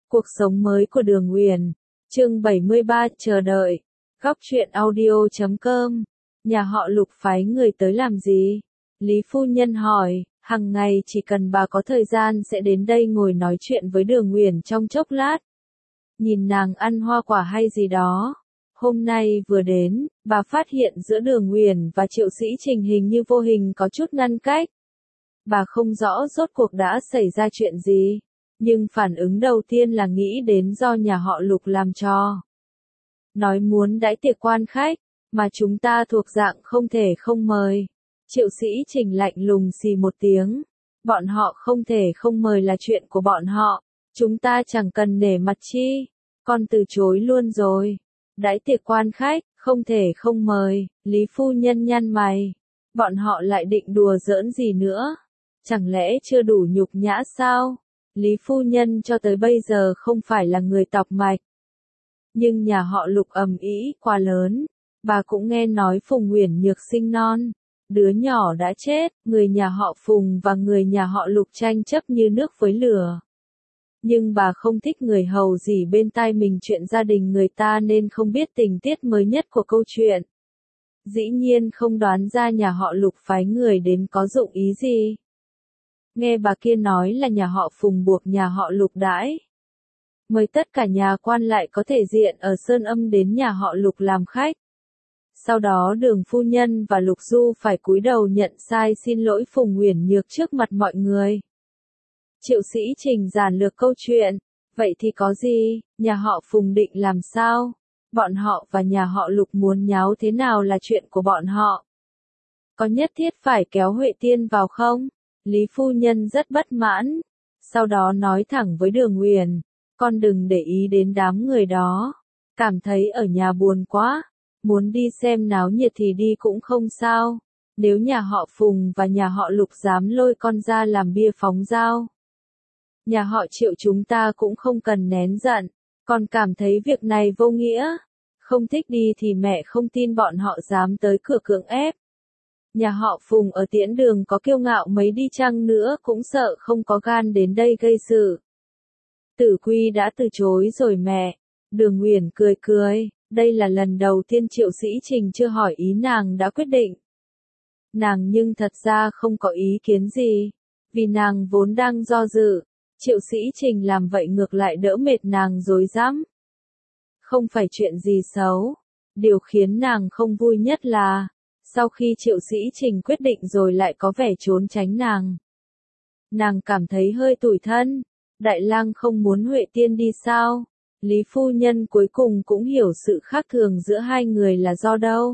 Cuộc sống mới của Đường Uyển, chương 73 chờ đợi, góc truyện audio.com, nhà họ Lục phái người tới làm gì? Lý phu nhân hỏi, hàng ngày chỉ cần bà có thời gian sẽ đến đây ngồi nói chuyện với Đường Uyển trong chốc lát. Nhìn nàng ăn hoa quả hay gì đó. Hôm nay vừa đến, bà phát hiện giữa Đường Uyển và Triệu Sĩ Trình hình như vô hình có chút ngăn cách. Bà không rõ rốt cuộc đã xảy ra chuyện gì. Nhưng phản ứng đầu tiên là nghĩ đến do nhà họ Lục làm cho. Nói muốn đãi tiệc quan khách, mà chúng ta thuộc dạng không thể không mời. Triệu Sĩ Trình lạnh lùng xì một tiếng. Bọn họ không thể không mời là chuyện của bọn họ. Chúng ta chẳng cần nể mặt chi. Con từ chối luôn rồi. Đãi tiệc quan khách, không thể không mời. Lý phu nhân nhăn mày. Bọn họ lại định đùa giỡn gì nữa? Chẳng lẽ chưa đủ nhục nhã sao? Lý phu nhân cho tới bây giờ không phải là người tọc mạch. Nhưng nhà họ Lục ầm ĩ quá lớn. Bà cũng nghe nói Phùng Uyển Nhược sinh non. Đứa nhỏ đã chết, người nhà họ Phùng và người nhà họ Lục tranh chấp như nước với lửa. Nhưng bà không thích người hầu gì bên tai mình chuyện gia đình người ta nên không biết tình tiết mới nhất của câu chuyện. Dĩ nhiên không đoán ra nhà họ Lục phái người đến có dụng ý gì. Nghe bà kia nói là nhà họ Phùng buộc nhà họ Lục đãi. Mời tất cả nhà quan lại có thể diện ở Sơn Âm đến nhà họ Lục làm khách. Sau đó Đường phu nhân và Lục Du phải cúi đầu nhận sai xin lỗi Phùng Uyển Nhược trước mặt mọi người. Triệu Sĩ Trình giản lược câu chuyện. Vậy thì có gì, nhà họ Phùng định làm sao? Bọn họ và nhà họ Lục muốn nháo thế nào là chuyện của bọn họ. Có nhất thiết phải kéo Huệ Tiên vào không? Lý phu nhân rất bất mãn. Sau đó nói thẳng với Đường Uyển, con đừng để ý đến đám người đó. Cảm thấy ở nhà buồn quá. Muốn đi xem náo nhiệt thì đi cũng không sao. Nếu nhà họ Phùng và nhà họ Lục dám lôi con ra làm bia phóng dao. Nhà họ Triệu chúng ta cũng không cần nén giận. Con cảm thấy việc này vô nghĩa. Không thích đi thì mẹ không tin bọn họ dám tới cửa cưỡng ép. Nhà họ Phùng ở Tiễn Đường có kiêu ngạo mấy đi chăng nữa cũng sợ không có gan đến đây gây sự. Tử Quy đã từ chối rồi mẹ. Đường Uyển cười cười, đây là lần đầu tiên Triệu Sĩ Trình chưa hỏi ý nàng đã quyết định. Nàng nhưng thật ra không có ý kiến gì, vì nàng vốn đang do dự. Triệu Sĩ Trình làm vậy ngược lại đỡ mệt nàng rối rắm. Không phải chuyện gì xấu. Điều khiến nàng không vui nhất là sau khi Triệu Sĩ Trình quyết định rồi lại có vẻ trốn tránh nàng. Nàng cảm thấy hơi tủi thân. Đại lang không muốn Huệ Tiên đi sao? Lý phu nhân cuối cùng cũng hiểu sự khác thường giữa hai người là do đâu.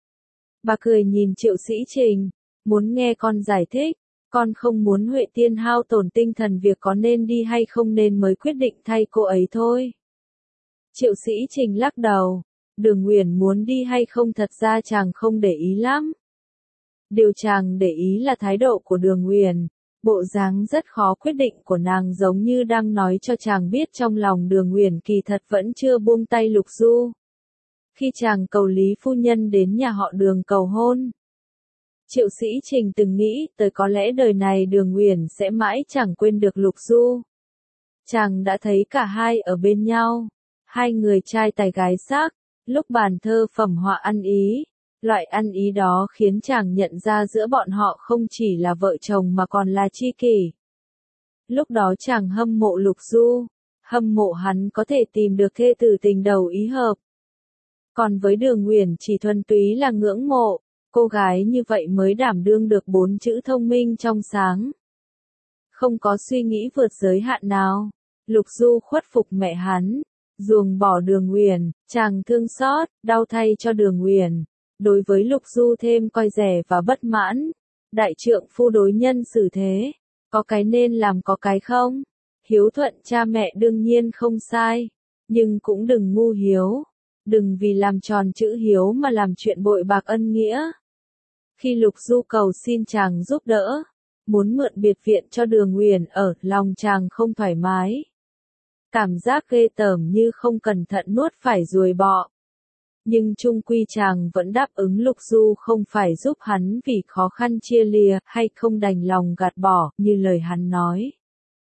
Bà cười nhìn Triệu Sĩ Trình, muốn nghe con giải thích. Con không muốn Huệ Tiên hao tổn tinh thần việc có nên đi hay không nên mới quyết định thay cô ấy thôi. Triệu Sĩ Trình lắc đầu. Đường Uyển muốn đi hay không thật ra chàng không để ý lắm. Điều chàng để ý là thái độ của Đường Uyển. Bộ dáng rất khó quyết định của nàng giống như đang nói cho chàng biết trong lòng Đường Uyển kỳ thật vẫn chưa buông tay Lục Du. Khi chàng cầu Lý phu nhân đến nhà họ Đường cầu hôn. Triệu Sĩ Trình từng nghĩ tới có lẽ đời này Đường Uyển sẽ mãi chẳng quên được Lục Du. Chàng đã thấy cả hai ở bên nhau. Hai người trai tài gái sắc. Lúc bàn thơ phẩm họa ăn ý, loại ăn ý đó khiến chàng nhận ra giữa bọn họ không chỉ là vợ chồng mà còn là tri kỷ. Lúc đó chàng hâm mộ Lục Du, hâm mộ hắn có thể tìm được thê tử tình đầu ý hợp. Còn với Đường Uyển chỉ thuần túy là ngưỡng mộ, cô gái như vậy mới đảm đương được 4 chữ thông minh trong sáng. Không có suy nghĩ vượt giới hạn nào, Lục Du khuất phục mẹ hắn. Ruồng bỏ Đường Uyển, chàng thương xót, đau thay cho Đường Uyển. Đối với Lục Du thêm coi rẻ và bất mãn. Đại trượng phu đối nhân xử thế. Có cái nên làm có cái không. Hiếu thuận cha mẹ đương nhiên không sai. Nhưng cũng đừng ngu hiếu. Đừng vì làm tròn chữ hiếu mà làm chuyện bội bạc ân nghĩa. Khi Lục Du cầu xin chàng giúp đỡ. Muốn mượn biệt viện cho Đường Uyển ở, lòng chàng không thoải mái. Cảm giác ghê tởm như không cẩn thận nuốt phải ruồi bọ. Nhưng chung quy chàng vẫn đáp ứng Lục Du không phải giúp hắn vì khó khăn chia lìa hay không đành lòng gạt bỏ như lời hắn nói.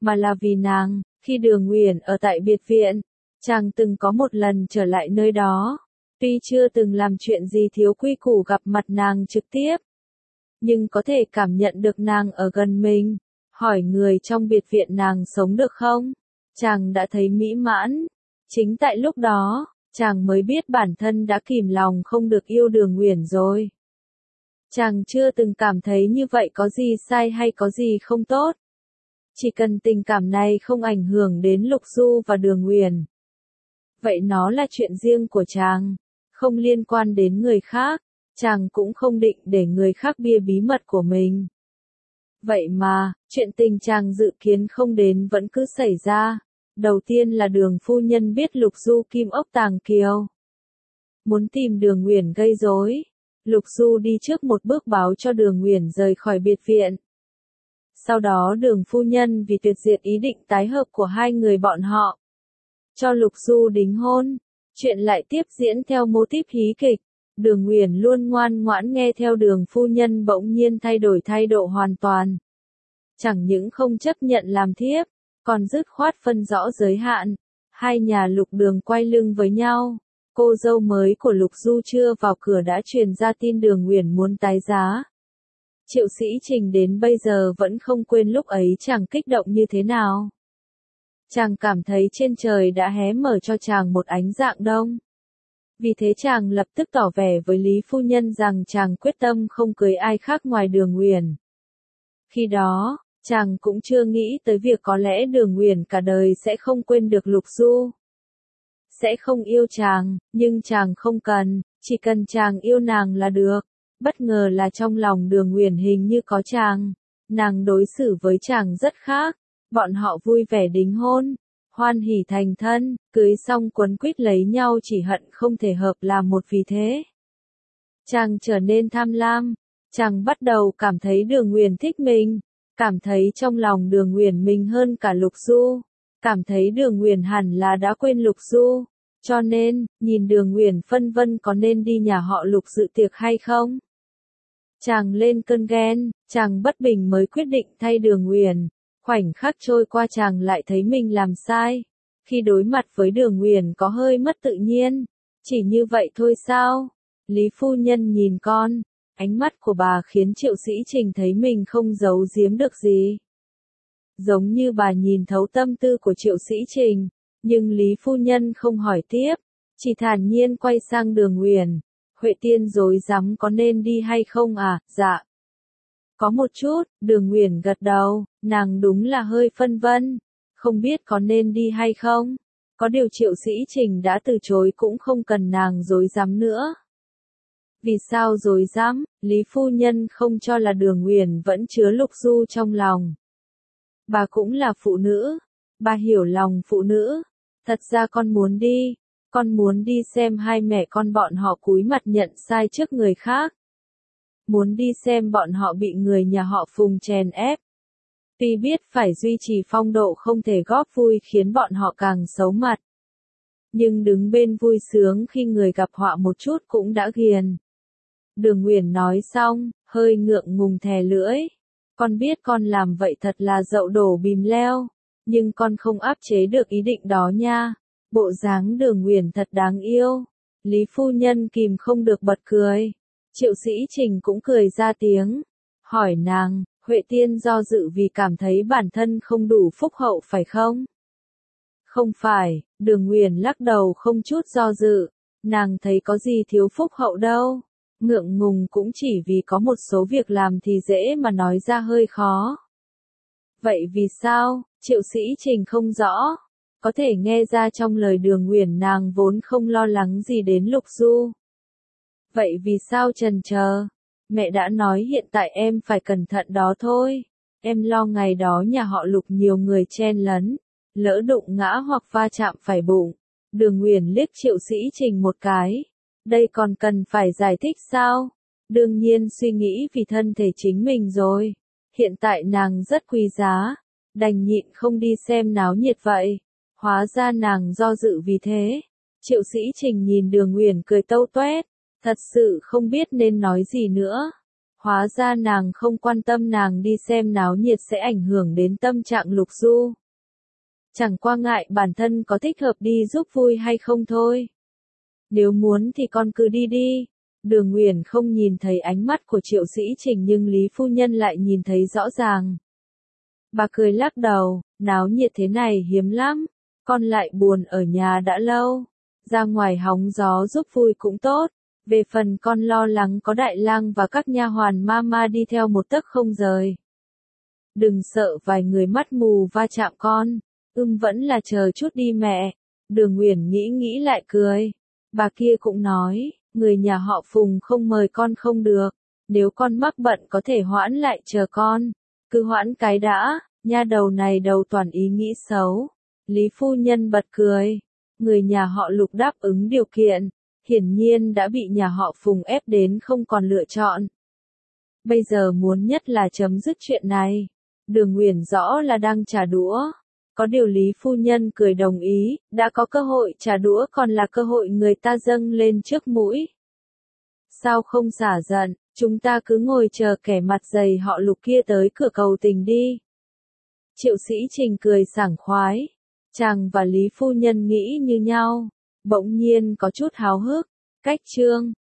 mà là vì nàng. Khi Đường Uyển ở tại biệt viện, chàng từng có một lần trở lại nơi đó. Tuy chưa từng làm chuyện gì thiếu quy củ gặp mặt nàng trực tiếp, nhưng có thể cảm nhận được nàng ở gần mình. Hỏi người trong biệt viện nàng sống được không? Chàng đã thấy mỹ mãn. Chính tại lúc đó, chàng mới biết bản thân đã kìm lòng không được yêu Đường Uyển rồi. Chàng chưa từng cảm thấy như vậy có gì sai hay có gì không tốt. Chỉ cần tình cảm này không ảnh hưởng đến Lục Du và Đường Uyển, vậy nó là chuyện riêng của chàng, không liên quan đến người khác. Chàng cũng không định để người khác bia bí mật của mình. Vậy mà, chuyện tình chàng dự kiến không đến vẫn cứ xảy ra. Đầu tiên là Đường phu nhân biết Lục Du kim ốc tàng kiều, muốn tìm Đường Uyển gây rối. Lục Du đi trước một bước báo cho Đường Uyển rời khỏi biệt viện. Sau đó Đường phu nhân vì tuyệt diệt ý định tái hợp của hai người bọn họ, cho Lục Du đính hôn. Chuyện lại tiếp diễn theo mô típ hí kịch. Đường Uyển luôn ngoan ngoãn nghe theo Đường phu nhân bỗng nhiên thay đổi thái độ hoàn toàn. Chẳng những không chấp nhận làm thiếp, còn dứt khoát phân rõ giới hạn. Hai nhà Lục Đường quay lưng với nhau. Cô dâu mới của Lục Du chưa vào cửa đã truyền ra tin Đường Uyển muốn tái giá. Triệu Sĩ Trình đến bây giờ vẫn không quên lúc ấy chàng kích động như thế nào. Chàng cảm thấy trên trời đã hé mở cho chàng một ánh dạng đông. Vì thế chàng lập tức tỏ vẻ với Lý phu nhân rằng chàng quyết tâm không cưới ai khác ngoài Đường Uyển. Khi đó, chàng cũng chưa nghĩ tới việc có lẽ Đường Uyển cả đời sẽ không quên được Lục Du. Sẽ không yêu chàng, nhưng chàng không cần, chỉ cần chàng yêu nàng là được. Bất ngờ là trong lòng Đường Uyển hình như có chàng. Nàng đối xử với chàng rất khác. Bọn họ vui vẻ đính hôn, hoan hỉ thành thân, cưới xong quấn quýt lấy nhau chỉ hận không thể hợp làm một vì thế. Chàng trở nên tham lam, chàng bắt đầu cảm thấy Đường Uyển thích mình, cảm thấy trong lòng Đường Uyển mình hơn cả Lục Du, cảm thấy Đường Uyển hẳn là đã quên Lục Du, cho nên, nhìn Đường Uyển phân vân có nên đi nhà họ Lục dự tiệc hay không. Chàng lên cơn ghen, chàng bất bình mới quyết định thay Đường Uyển. Khoảnh khắc trôi qua chàng lại thấy mình làm sai. Khi đối mặt với Đường Uyển có hơi mất tự nhiên. Chỉ như vậy thôi sao? Lý phu nhân nhìn con. Ánh mắt của bà khiến Triệu Sĩ Trình thấy mình không giấu giếm được gì. Giống như bà nhìn thấu tâm tư của Triệu Sĩ Trình. Nhưng Lý phu nhân không hỏi tiếp. Chỉ thản nhiên quay sang Đường Uyển. Huệ Tiên rối rắm có nên đi hay không à? Dạ. Có một chút, Đường Uyển gật đầu, nàng đúng là hơi phân vân, không biết có nên đi hay không. Có điều Triệu Sĩ Trình đã từ chối cũng không cần nàng rối rắm nữa. Vì sao rối rắm? Lý phu nhân không cho là Đường Uyển vẫn chứa Lục Du trong lòng. Bà cũng là phụ nữ, bà hiểu lòng phụ nữ. Thật ra con muốn đi xem hai mẹ con bọn họ cúi mặt nhận sai trước người khác. Muốn đi xem bọn họ bị người nhà họ Phùng chèn ép. Tuy biết phải duy trì phong độ không thể góp vui khiến bọn họ càng xấu mặt. Nhưng đứng bên vui sướng khi người gặp họa một chút cũng đã ghiền. Đường Uyển nói xong, hơi ngượng ngùng thè lưỡi. Con biết con làm vậy thật là dậu đổ bìm leo. Nhưng con không áp chế được ý định đó nha. Bộ dáng Đường Uyển thật đáng yêu. Lý phu nhân kìm không được bật cười. Triệu Sĩ Trình cũng cười ra tiếng. Hỏi nàng, Huệ Tiên do dự vì cảm thấy bản thân không đủ phúc hậu phải không? Không phải, Đường Uyển lắc đầu không chút do dự. Nàng thấy có gì thiếu phúc hậu đâu. Ngượng ngùng cũng chỉ vì có một số việc làm thì dễ mà nói ra hơi khó. Vậy vì sao? Triệu Sĩ Trình không rõ. Có thể nghe ra trong lời Đường Uyển nàng vốn không lo lắng gì đến Lục Du. Vậy vì sao chần chờ? Mẹ đã nói hiện tại em phải cẩn thận đó thôi. Em lo ngày đó nhà họ Lục nhiều người chen lấn, lỡ đụng ngã hoặc va chạm phải bụng. Đường Uyển liếc Triệu Sĩ Trình một cái. Đây còn cần phải giải thích sao? Đương nhiên suy nghĩ vì thân thể chính mình rồi. Hiện tại nàng rất quý giá. Đành nhịn không đi xem náo nhiệt vậy. Hóa ra nàng do dự vì thế. Triệu Sĩ Trình nhìn Đường Uyển cười tâu toét. Thật sự không biết nên nói gì nữa. Hóa ra nàng không quan tâm nàng đi xem náo nhiệt sẽ ảnh hưởng đến tâm trạng Lục Du. Chẳng qua ngại bản thân có thích hợp đi giúp vui hay không thôi. Nếu muốn thì con cứ đi đi. Đường Uyển không nhìn thấy ánh mắt của Triệu Sĩ Trình nhưng Lý phu nhân lại nhìn thấy rõ ràng. Bà cười lắc đầu, náo nhiệt thế này hiếm lắm, con lại buồn ở nhà đã lâu. Ra ngoài hóng gió giúp vui cũng tốt. Về phần con lo lắng có Đại Lang và các nha hoàn mama đi theo một tấc không rời. Đừng sợ vài người mắt mù va chạm con. Vẫn là chờ chút đi mẹ. Đường Uyển nghĩ lại cười. Bà kia cũng nói, người nhà họ Phùng không mời con không được. Nếu con mắc bận có thể hoãn lại chờ con. Cứ hoãn cái đã, nha đầu này đầu toàn ý nghĩ xấu. Lý phu nhân bật cười. Người nhà họ Lục đáp ứng điều kiện. Hiển nhiên đã bị nhà họ Phùng ép đến không còn lựa chọn. Bây giờ muốn nhất là chấm dứt chuyện này. Đường Uyển rõ là đang trả đũa. Có điều Lý phu nhân cười đồng ý, đã có cơ hội trả đũa còn là cơ hội người ta dâng lên trước mũi. Sao không xả giận, chúng ta cứ ngồi chờ kẻ mặt dày họ Lục kia tới cửa cầu tình đi. Triệu Sĩ Trình cười sảng khoái. Chàng và Lý phu nhân nghĩ như nhau. Bỗng nhiên có chút háo hức. Cách chương